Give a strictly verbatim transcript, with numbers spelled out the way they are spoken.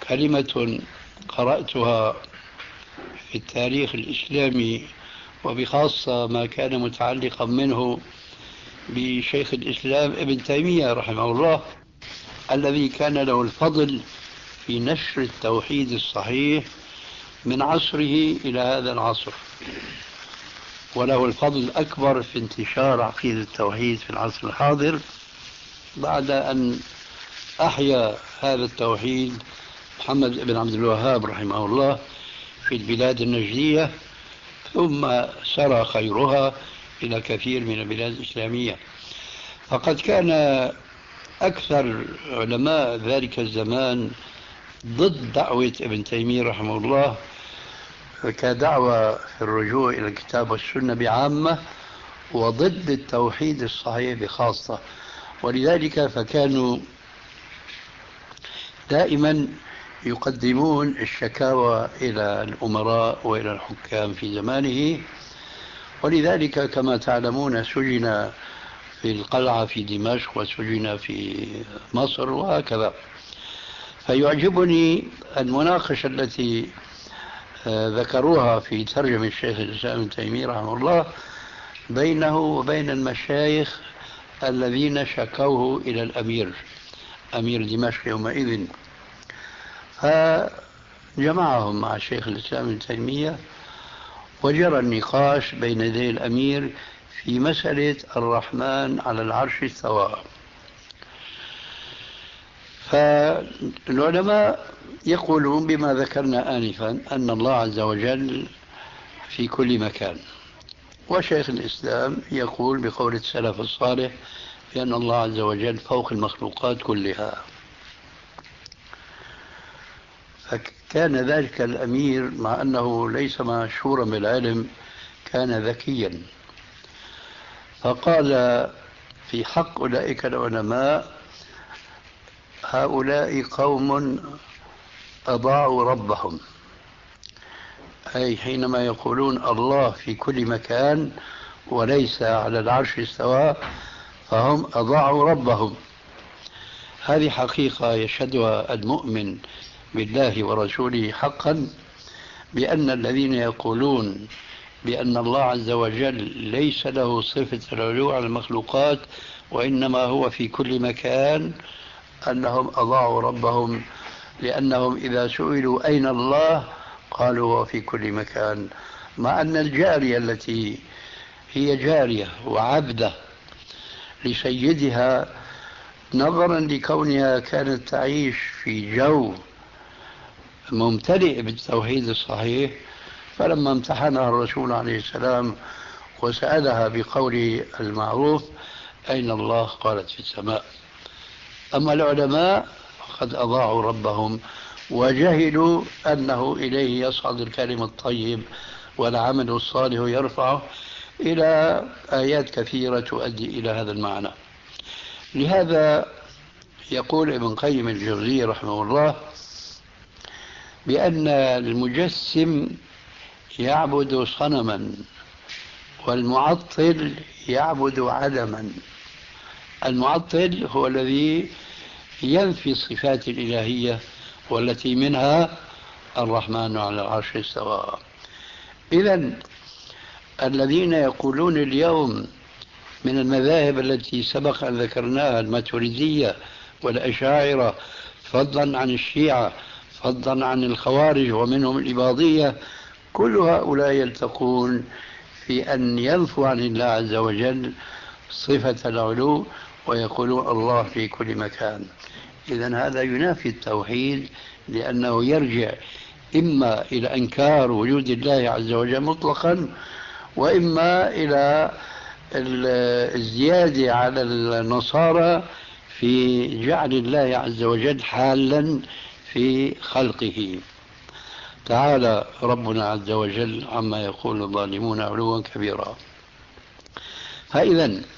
كلمة قرأتها في التاريخ الإسلامي، وبخاصة ما كان متعلقا منه بشيخ الإسلام ابن تيمية رحمه الله، الذي كان له الفضل في نشر التوحيد الصحيح من عصره إلى هذا العصر، وله الفضل الأكبر في انتشار عقيدة التوحيد في العصر الحاضر، بعد أن أحيا هذا التوحيد محمد بن عبد الوهاب رحمه الله في البلاد النجدية، ثم سرى خيرها إلى كثير من البلاد الإسلامية. فقد كان أكثر علماء ذلك الزمان ضد دعوة ابن تيمية رحمه الله كدعوة في الرجوع إلى الكتاب والسنة بعامة، وضد التوحيد الصحيح بخاصة. ولذلك فكانوا دائما يقدمون الشكاوى إلى الأمراء وإلى الحكام في زمانه. ولذلك كما تعلمون سجن في القلعة في دمشق وسجن في مصر وهكذا. فيعجبني المناقشة التي ذكروها في ترجمة الشيخ الإسلام ابن تيمية رحمه الله بينه وبين المشايخ الذين شكوه إلى الأمير أمير دمشق يومئذ، فجمعهم مع الشيخ الإسلام ابن تيمية وجرى النقاش بين يدي الأمير في مسألة الرحمن على العرش استوى. فالعلماء يقولون بما ذكرنا آنفا أن الله عز وجل في كل مكان، وشيخ الإسلام يقول بقول السلف الصالح بأن الله عز وجل فوق المخلوقات كلها. فكان ذلك الأمير مع أنه ليس مشهورا بالعلم كان ذكيا، فقال في حق أولئك العلماء: هؤلاء قوم أضاعوا ربهم، أي حينما يقولون الله في كل مكان وليس على العرش استوى فهم أضاعوا ربهم. هذه حقيقة يشهدها المؤمن بالله ورسوله حقا، بأن الذين يقولون بأن الله عز وجل ليس له صفة العلو على المخلوقات وإنما هو في كل مكان أنهم أضاعوا ربهم، لأنهم إذا سئلوا أين الله قالوا هو في كل مكان، مع أن الجارية التي هي جارية وعبدة لسيدها نظرا لكونها كانت تعيش في جو ممتلئ بالتوحيد الصحيح، فلما امتحنها الرسول عليه السلام وسألها بقوله المعروف أين الله قالت في السماء. أما العلماء قد أضاعوا ربهم وجهلوا أنه إليه يصعد الكلم الطيب والعمل الصالح يرفعه، إلى آيات كثيرة تؤدي إلى هذا المعنى. لهذا يقول ابن قيم الجوزية رحمه الله بأن المجسم يعبد صنما والمعطل يعبد عدما. المعطل هو الذي ينفي الصفات الإلهية والتي منها الرحمن على العرش استوى. إذن الذين يقولون اليوم من المذاهب التي سبق أن ذكرناها، الماتريدية والأشاعرة، فضلا عن الشيعة، فضلا عن الخوارج ومنهم الإباضية، كل هؤلاء يلتقون في أن ينفوا عن الله عز وجل صفة العلو ويقولون الله في كل مكان. إذن هذا ينافي التوحيد، لأنه يرجع إما إلى إنكار وجود الله عز وجل مطلقا، وإما إلى الزيادة على النصارى في جعل الله عز وجل حالا في خلقه. تعالى ربنا عز وجل عما يقول الظالمون علوا كبيرا. فإذا